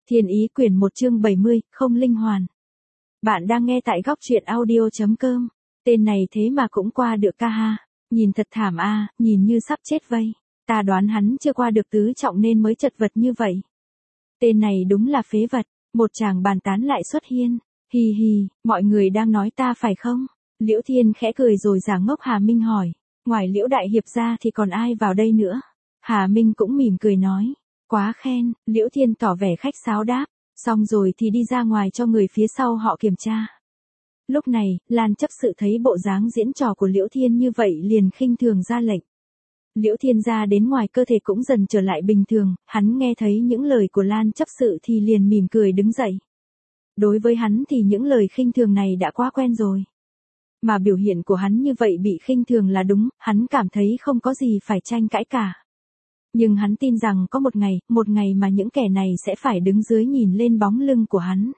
Thiên Ý quyển 1 chương 70, không linh hoàn. Bạn đang nghe tại góc truyện audio.com. Tên này thế mà cũng qua được ca ha. Nhìn thật thảm a, nhìn như sắp chết vây. Ta đoán hắn chưa qua được tứ trọng nên mới chật vật như vậy. Tên này đúng là phế vật. Một chàng bàn tán lại xuất hiện. Hi hi, mọi người đang nói ta phải không? Liễu Thiên khẽ cười rồi giả ngốc Hà Minh hỏi. Ngoài Liễu Đại Hiệp ra thì còn ai vào đây nữa? Hà Minh cũng mỉm cười nói. Quá khen, Liễu Thiên tỏ vẻ khách sáo đáp, xong rồi thì đi ra ngoài cho người phía sau họ kiểm tra. Lúc này, Lan chấp sự thấy bộ dáng diễn trò của Liễu Thiên như vậy liền khinh thường ra lệnh. Liễu Thiên ra đến ngoài cơ thể cũng dần trở lại bình thường, hắn nghe thấy những lời của Lan chấp sự thì liền mỉm cười đứng dậy. Đối với hắn thì những lời khinh thường này đã quá quen rồi. Mà biểu hiện của hắn như vậy bị khinh thường là đúng, hắn cảm thấy không có gì phải tranh cãi cả. Nhưng hắn tin rằng có một ngày mà những kẻ này sẽ phải đứng dưới nhìn lên bóng lưng của hắn.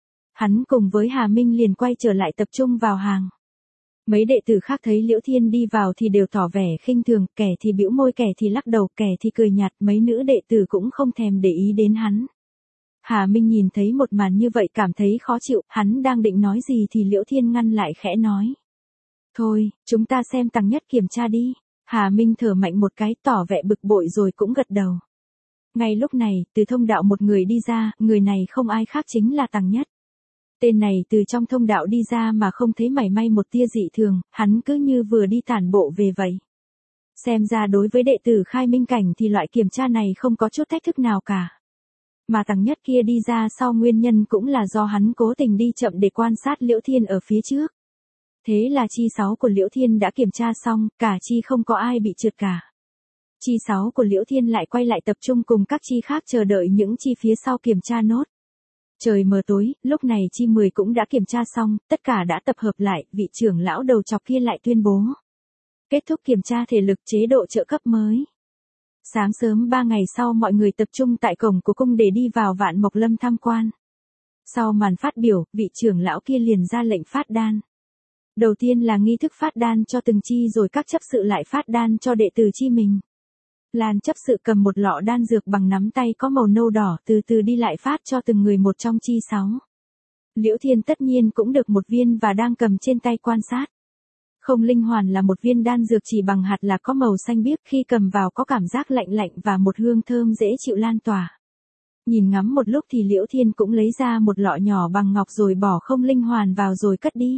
Hắn cùng với Hà Minh liền quay trở lại tập trung vào hàng. Mấy đệ tử khác thấy Liễu Thiên đi vào thì đều tỏ vẻ khinh thường, kẻ thì bĩu môi, kẻ thì lắc đầu, kẻ thì cười nhạt, mấy nữ đệ tử cũng không thèm để ý đến hắn. Hà Minh nhìn thấy một màn như vậy cảm thấy khó chịu, hắn đang định nói gì thì Liễu Thiên ngăn lại khẽ nói. Thôi, chúng ta xem Tằng Nhất kiểm tra đi. Hà Minh thở mạnh một cái tỏ vẻ bực bội rồi cũng gật đầu. Ngay lúc này, từ thông đạo một người đi ra, người này không ai khác chính là Tằng Nhất. Tên này từ trong thông đạo đi ra mà không thấy mảy may một tia dị thường, hắn cứ như vừa đi tản bộ về vậy. Xem ra đối với đệ tử khai minh cảnh thì loại kiểm tra này không có chút thách thức nào cả. Mà Tằng Nhất kia đi ra sau nguyên nhân cũng là do hắn cố tình đi chậm để quan sát Liễu Thiên ở phía trước. Thế là chi 6 của Liễu Thiên đã kiểm tra xong, cả chi không có ai bị trượt cả. Chi 6 của Liễu Thiên lại quay lại tập trung cùng các chi khác chờ đợi những chi phía sau kiểm tra nốt. Trời mờ tối, lúc này chi 10 cũng đã kiểm tra xong, tất cả đã tập hợp lại, vị trưởng lão đầu chọc kia lại tuyên bố. Kết thúc kiểm tra thể lực chế độ trợ cấp mới. Sáng sớm 3 ngày sau mọi người tập trung tại cổng của cung để đi vào Vạn Mộc Lâm tham quan. Sau màn phát biểu, vị trưởng lão kia liền ra lệnh phát đan. Đầu tiên là nghi thức phát đan cho từng chi rồi các chấp sự lại phát đan cho đệ tử chi mình. Lan chấp sự cầm một lọ đan dược bằng nắm tay có màu nâu đỏ từ từ đi lại phát cho từng người một trong chi 6. Liễu Thiên tất nhiên cũng được một viên và đang cầm trên tay quan sát. Không linh hoàn là một viên đan dược chỉ bằng hạt là có màu xanh biếc, khi cầm vào có cảm giác lạnh lạnh và một hương thơm dễ chịu lan tỏa. Nhìn ngắm một lúc thì Liễu Thiên cũng lấy ra một lọ nhỏ bằng ngọc rồi bỏ không linh hoàn vào rồi cất đi.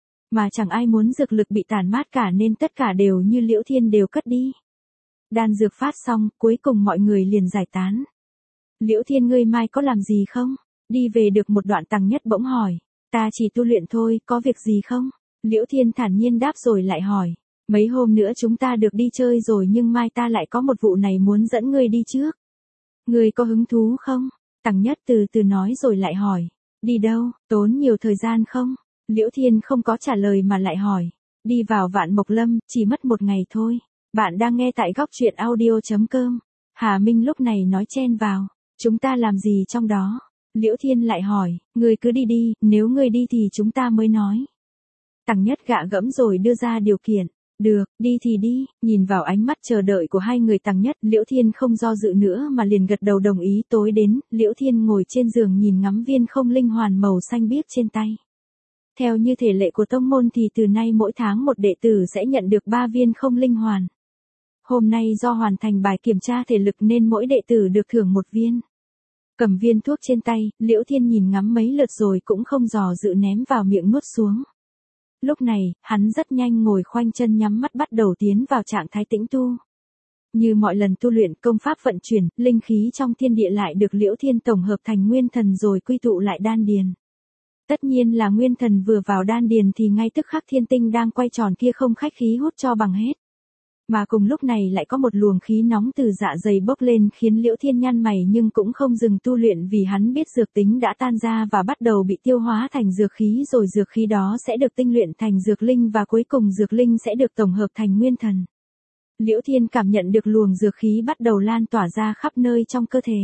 Mà chẳng ai muốn dược lực bị tản mát cả nên tất cả đều như Liễu Thiên đều cất đi. Đan dược phát xong, cuối cùng mọi người liền giải tán. Liễu Thiên ngươi mai có làm gì không? Đi về được một đoạn Tằng Nhất bỗng hỏi. Ta chỉ tu luyện thôi, có việc gì không? Liễu Thiên thản nhiên đáp rồi lại hỏi. Mấy hôm nữa chúng ta được đi chơi rồi nhưng mai ta lại có một vụ này muốn dẫn ngươi đi trước. Ngươi có hứng thú không? Tằng Nhất từ từ nói rồi lại hỏi. Đi đâu, tốn nhiều thời gian không? Liễu Thiên không có trả lời mà lại hỏi. Đi vào Vạn Mộc Lâm, chỉ mất 1 ngày thôi. Bạn đang nghe tại góc truyện audio.com. Hà Minh lúc này nói chen vào. Chúng ta làm gì trong đó? Liễu Thiên lại hỏi. Ngươi cứ đi đi, nếu ngươi đi thì chúng ta mới nói. Tằng Nhất gạ gẫm rồi đưa ra điều kiện. Được, đi thì đi. Nhìn vào ánh mắt chờ đợi của hai người Tằng Nhất, Liễu Thiên không do dự nữa mà liền gật đầu đồng ý. Tối đến, Liễu Thiên ngồi trên giường nhìn ngắm viên không linh hoàn màu xanh biếc trên tay. Theo như thể lệ của tông môn thì từ nay mỗi tháng một đệ tử sẽ nhận được 3 viên không linh hoàn. Hôm nay do hoàn thành bài kiểm tra thể lực nên mỗi đệ tử được thưởng 1 viên. Cầm viên thuốc trên tay, Liễu Thiên nhìn ngắm mấy lượt rồi cũng không dò dự ném vào miệng nuốt xuống. Lúc này, hắn rất nhanh ngồi khoanh chân nhắm mắt bắt đầu tiến vào trạng thái tĩnh tu. Như mọi lần tu luyện công pháp vận chuyển, linh khí trong thiên địa lại được Liễu Thiên tổng hợp thành nguyên thần rồi quy tụ lại đan điền. Tất nhiên là nguyên thần vừa vào đan điền thì ngay tức khắc thiên tinh đang quay tròn kia không khách khí hút cho bằng hết. Mà cùng lúc này lại có một luồng khí nóng từ dạ dày bốc lên khiến Liễu Thiên nhăn mày nhưng cũng không dừng tu luyện vì hắn biết dược tính đã tan ra và bắt đầu bị tiêu hóa thành dược khí rồi dược khí đó sẽ được tinh luyện thành dược linh và cuối cùng dược linh sẽ được tổng hợp thành nguyên thần. Liễu Thiên cảm nhận được luồng dược khí bắt đầu lan tỏa ra khắp nơi trong cơ thể.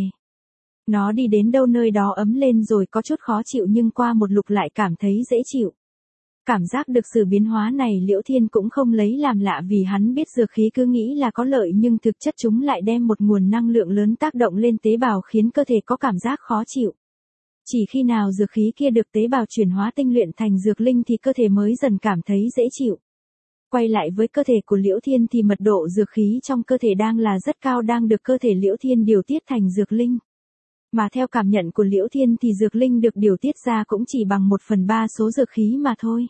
Nó đi đến đâu nơi đó ấm lên rồi có chút khó chịu nhưng qua một lúc lại cảm thấy dễ chịu. Cảm giác được sự biến hóa này Liễu Thiên cũng không lấy làm lạ vì hắn biết dược khí cứ nghĩ là có lợi nhưng thực chất chúng lại đem một nguồn năng lượng lớn tác động lên tế bào khiến cơ thể có cảm giác khó chịu. Chỉ khi nào dược khí kia được tế bào chuyển hóa tinh luyện thành dược linh thì cơ thể mới dần cảm thấy dễ chịu. Quay lại với cơ thể của Liễu Thiên thì mật độ dược khí trong cơ thể đang là rất cao đang được cơ thể Liễu Thiên điều tiết thành dược linh. Mà theo cảm nhận của Liễu Thiên thì dược linh được điều tiết ra cũng chỉ bằng 1/3 số dược khí mà thôi.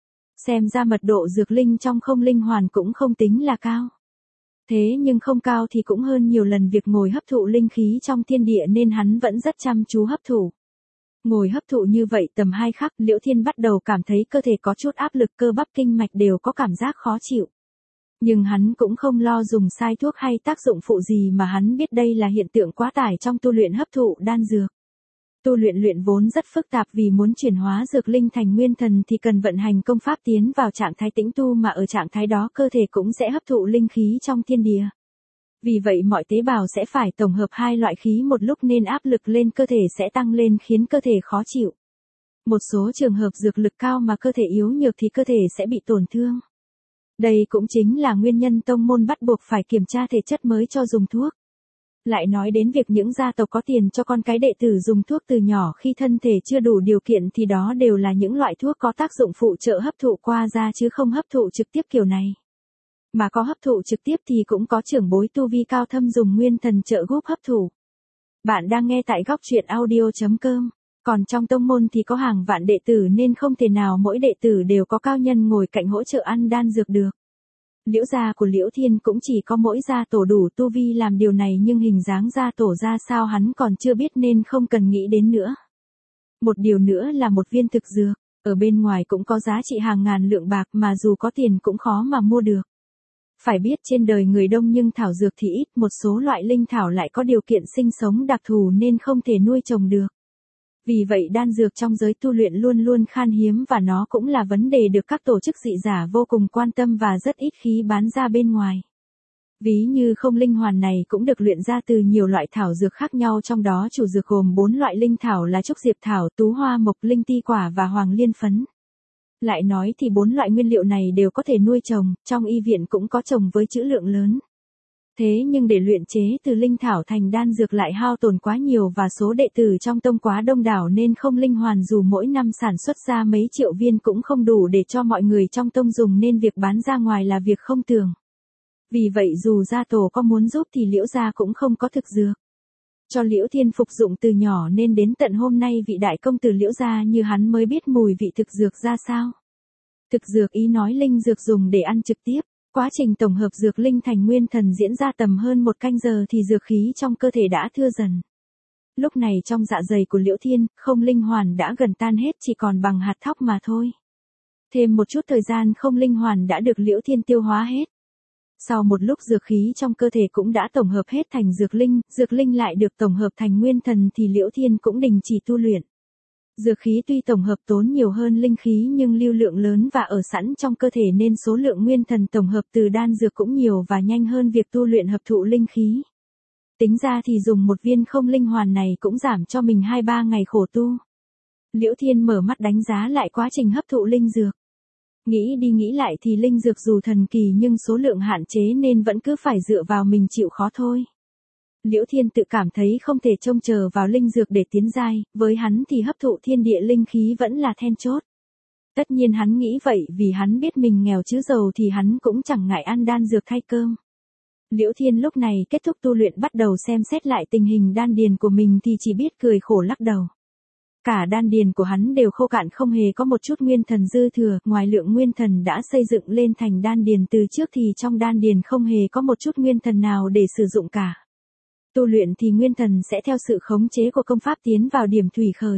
Xem ra mật độ dược linh trong không linh hoàn cũng không tính là cao. Thế nhưng không cao thì cũng hơn nhiều lần việc ngồi hấp thụ linh khí trong thiên địa nên hắn vẫn rất chăm chú hấp thụ. Ngồi hấp thụ như vậy tầm 2 khắc Liễu Thiên bắt đầu cảm thấy cơ thể có chút áp lực cơ bắp kinh mạch đều có cảm giác khó chịu. Nhưng hắn cũng không lo dùng sai thuốc hay tác dụng phụ gì mà hắn biết đây là hiện tượng quá tải trong tu luyện hấp thụ đan dược. Tu luyện vốn rất phức tạp vì muốn chuyển hóa dược linh thành nguyên thần thì cần vận hành công pháp tiến vào trạng thái tĩnh tu mà ở trạng thái đó cơ thể cũng sẽ hấp thụ linh khí trong thiên địa. Vì vậy mọi tế bào sẽ phải tổng hợp hai loại khí một lúc nên áp lực lên cơ thể sẽ tăng lên khiến cơ thể khó chịu. Một số trường hợp dược lực cao mà cơ thể yếu nhược thì cơ thể sẽ bị tổn thương. Đây cũng chính là nguyên nhân tông môn bắt buộc phải kiểm tra thể chất mới cho dùng thuốc. Lại nói đến việc những gia tộc có tiền cho con cái đệ tử dùng thuốc từ nhỏ khi thân thể chưa đủ điều kiện thì đó đều là những loại thuốc có tác dụng phụ trợ hấp thụ qua da chứ không hấp thụ trực tiếp kiểu này. Mà có hấp thụ trực tiếp thì cũng có trưởng bối tu vi cao thâm dùng nguyên thần trợ giúp hấp thụ. Bạn đang nghe tại góc truyện audio.com. Còn trong tông môn thì có hàng vạn đệ tử nên không thể nào mỗi đệ tử đều có cao nhân ngồi cạnh hỗ trợ ăn đan dược được. Liễu gia của Liễu Thiên cũng chỉ có mỗi gia tổ đủ tu vi làm điều này nhưng hình dáng gia tổ ra sao hắn còn chưa biết nên không cần nghĩ đến nữa. Một điều nữa là một viên thực dược, ở bên ngoài cũng có giá trị hàng ngàn lượng bạc mà dù có tiền cũng khó mà mua được. Phải biết trên đời người đông nhưng thảo dược thì ít, một số loại linh thảo lại có điều kiện sinh sống đặc thù nên không thể nuôi trồng được. Vì vậy đan dược trong giới tu luyện luôn luôn khan hiếm và nó cũng là vấn đề được các tổ chức dị giả vô cùng quan tâm và rất ít khi bán ra bên ngoài. Ví như không linh hoàn này cũng được luyện ra từ nhiều loại thảo dược khác nhau trong đó chủ dược gồm 4 loại linh thảo là trúc diệp thảo, tú hoa mộc, linh ti quả và hoàng liên phấn. Lại nói thì 4 loại nguyên liệu này đều có thể nuôi trồng, trong y viện cũng có trồng với trữ lượng lớn. Thế nhưng để luyện chế từ linh thảo thành đan dược lại hao tổn quá nhiều và số đệ tử trong tông quá đông đảo nên không linh hoàn dù mỗi năm sản xuất ra mấy triệu viên cũng không đủ để cho mọi người trong tông dùng nên việc bán ra ngoài là việc không tưởng. Vì vậy dù gia tổ có muốn giúp thì Liễu gia cũng không có thực dược cho Liễu Thiên phục dụng từ nhỏ nên đến tận hôm nay vị đại công tử Liễu gia như hắn mới biết mùi vị thực dược ra sao. Thực dược ý nói linh dược dùng để ăn trực tiếp. Quá trình tổng hợp dược linh thành nguyên thần diễn ra tầm hơn 1 canh giờ thì dược khí trong cơ thể đã thưa dần. Lúc này trong dạ dày của Liễu Thiên, không linh hoàn đã gần tan hết chỉ còn bằng hạt thóc mà thôi. Thêm một chút thời gian không linh hoàn đã được Liễu Thiên tiêu hóa hết. Sau một lúc dược khí trong cơ thể cũng đã tổng hợp hết thành dược linh lại được tổng hợp thành nguyên thần thì Liễu Thiên cũng đình chỉ tu luyện. Dược khí tuy tổng hợp tốn nhiều hơn linh khí nhưng lưu lượng lớn và ở sẵn trong cơ thể nên số lượng nguyên thần tổng hợp từ đan dược cũng nhiều và nhanh hơn việc tu luyện hợp thụ linh khí. Tính ra thì dùng một viên không linh hoàn này cũng giảm cho mình 2-3 ngày khổ tu. Liễu Thiên mở mắt đánh giá lại quá trình hấp thụ linh dược. Nghĩ đi nghĩ lại thì linh dược dù thần kỳ nhưng số lượng hạn chế nên vẫn cứ phải dựa vào mình chịu khó thôi. Liễu Thiên tự cảm thấy không thể trông chờ vào linh dược để tiến giai, với hắn thì hấp thụ thiên địa linh khí vẫn là then chốt. Tất nhiên hắn nghĩ vậy vì hắn biết mình nghèo chứ giàu thì hắn cũng chẳng ngại ăn đan dược thay cơm. Liễu Thiên lúc này kết thúc tu luyện bắt đầu xem xét lại tình hình đan điền của mình thì chỉ biết cười khổ lắc đầu. Cả đan điền của hắn đều khô cạn không hề có một chút nguyên thần dư thừa, ngoài lượng nguyên thần đã xây dựng lên thành đan điền từ trước thì trong đan điền không hề có một chút nguyên thần nào để sử dụng cả. Tu luyện thì nguyên thần sẽ theo sự khống chế của công pháp tiến vào điểm thủy khởi.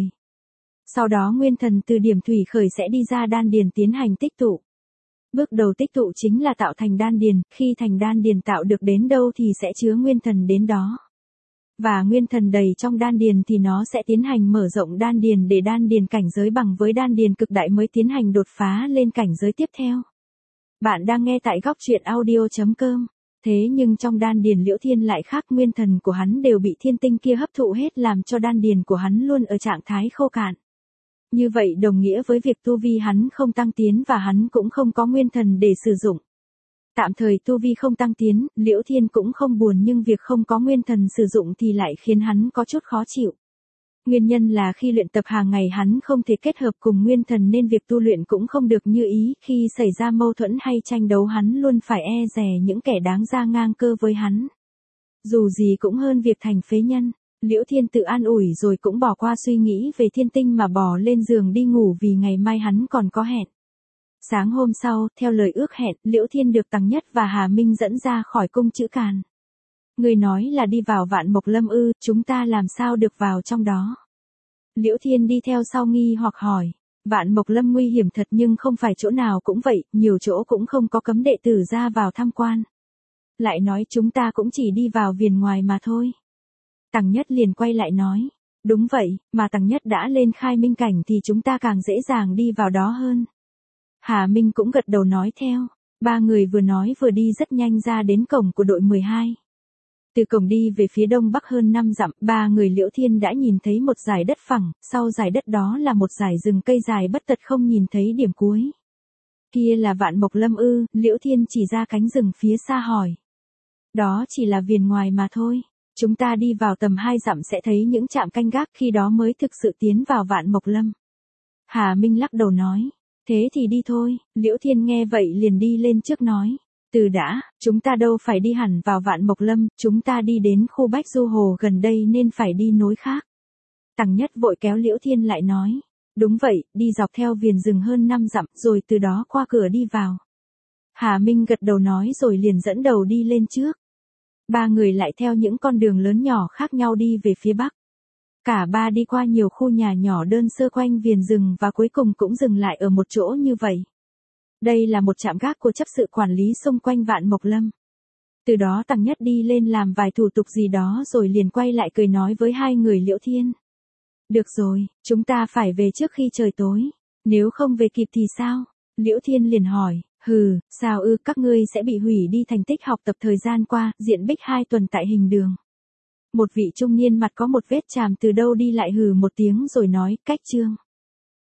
Sau đó nguyên thần từ điểm thủy khởi sẽ đi ra đan điền tiến hành tích tụ. Bước đầu tích tụ chính là tạo thành đan điền, khi thành đan điền tạo được đến đâu thì sẽ chứa nguyên thần đến đó. Và nguyên thần đầy trong đan điền thì nó sẽ tiến hành mở rộng đan điền để đan điền cảnh giới bằng với đan điền cực đại mới tiến hành đột phá lên cảnh giới tiếp theo. Bạn đang nghe tại góc truyện audio.com. Thế nhưng trong đan điền Liễu Thiên lại khác, nguyên thần của hắn đều bị thiên tinh kia hấp thụ hết làm cho đan điền của hắn luôn ở trạng thái khô cạn. Như vậy đồng nghĩa với việc tu vi hắn không tăng tiến và hắn cũng không có nguyên thần để sử dụng. Tạm thời tu vi không tăng tiến, Liễu Thiên cũng không buồn nhưng việc không có nguyên thần sử dụng thì lại khiến hắn có chút khó chịu. Nguyên nhân là khi luyện tập hàng ngày hắn không thể kết hợp cùng nguyên thần nên việc tu luyện cũng không được như ý, khi xảy ra mâu thuẫn hay tranh đấu hắn luôn phải e dè những kẻ đáng ra ngang cơ với hắn. Dù gì cũng hơn việc thành phế nhân, Liễu Thiên tự an ủi rồi cũng bỏ qua suy nghĩ về thiên tinh mà bò lên giường đi ngủ vì ngày mai hắn còn có hẹn. Sáng hôm sau, theo lời ước hẹn, Liễu Thiên được Tằng Nhất và Hà Minh dẫn ra khỏi cung Trữ Càn. Người nói là đi vào Vạn Mộc Lâm ư, chúng ta làm sao được vào trong đó? Liễu Thiên đi theo sau nghi hoặc hỏi. Vạn Mộc Lâm nguy hiểm thật nhưng không phải chỗ nào cũng vậy, nhiều chỗ cũng không có cấm đệ tử ra vào tham quan. Lại nói chúng ta cũng chỉ đi vào viền ngoài mà thôi. Tằng Nhất liền quay lại nói. Đúng vậy, mà Tằng Nhất đã lên khai minh cảnh thì chúng ta càng dễ dàng đi vào đó hơn. Hà Minh cũng gật đầu nói theo. Ba người vừa nói vừa đi rất nhanh ra đến cổng của đội 12. Từ cổng đi về phía đông bắc hơn 5 dặm, ba người Liễu Thiên đã nhìn thấy một dải đất phẳng, sau dải đất đó là một dải rừng cây dài bất tật không nhìn thấy điểm cuối. Kia là Vạn Mộc Lâm ư? Liễu Thiên chỉ ra cánh rừng phía xa hỏi. Đó chỉ là viền ngoài mà thôi, chúng ta đi vào tầm 2 dặm sẽ thấy những trạm canh gác, khi đó mới thực sự tiến vào Vạn Mộc Lâm. Hà Minh lắc đầu nói. Thế thì đi thôi. Liễu Thiên nghe vậy liền đi lên trước nói. Từ đã, chúng ta đâu phải đi hẳn vào Vạn Mộc Lâm, chúng ta đi đến khu Bách Du Hồ gần đây nên phải đi nối khác. Tằng Nhất vội kéo Liễu Thiên lại nói. Đúng vậy, đi dọc theo viền rừng hơn 5 dặm rồi từ đó qua cửa đi vào. Hà Minh gật đầu nói rồi liền dẫn đầu đi lên trước. Ba người lại theo những con đường lớn nhỏ khác nhau đi về phía bắc. Cả ba đi qua nhiều khu nhà nhỏ đơn sơ quanh viền rừng và cuối cùng cũng dừng lại ở một chỗ như vậy. Đây là một trạm gác của chấp sự quản lý xung quanh Vạn Mộc Lâm. Từ đó Tằng Nhất đi lên làm vài thủ tục gì đó rồi liền quay lại cười nói với hai người Liễu Thiên. Được rồi, chúng ta phải về trước khi trời tối. Nếu không về kịp thì sao? Liễu Thiên liền hỏi. Hừ, sao ư, các ngươi sẽ bị hủy đi thành tích học tập thời gian qua, diện bích 2 tuần tại hình đường. Một vị trung niên mặt có một vết chàm từ đâu đi lại hừ một tiếng rồi nói, cách chương.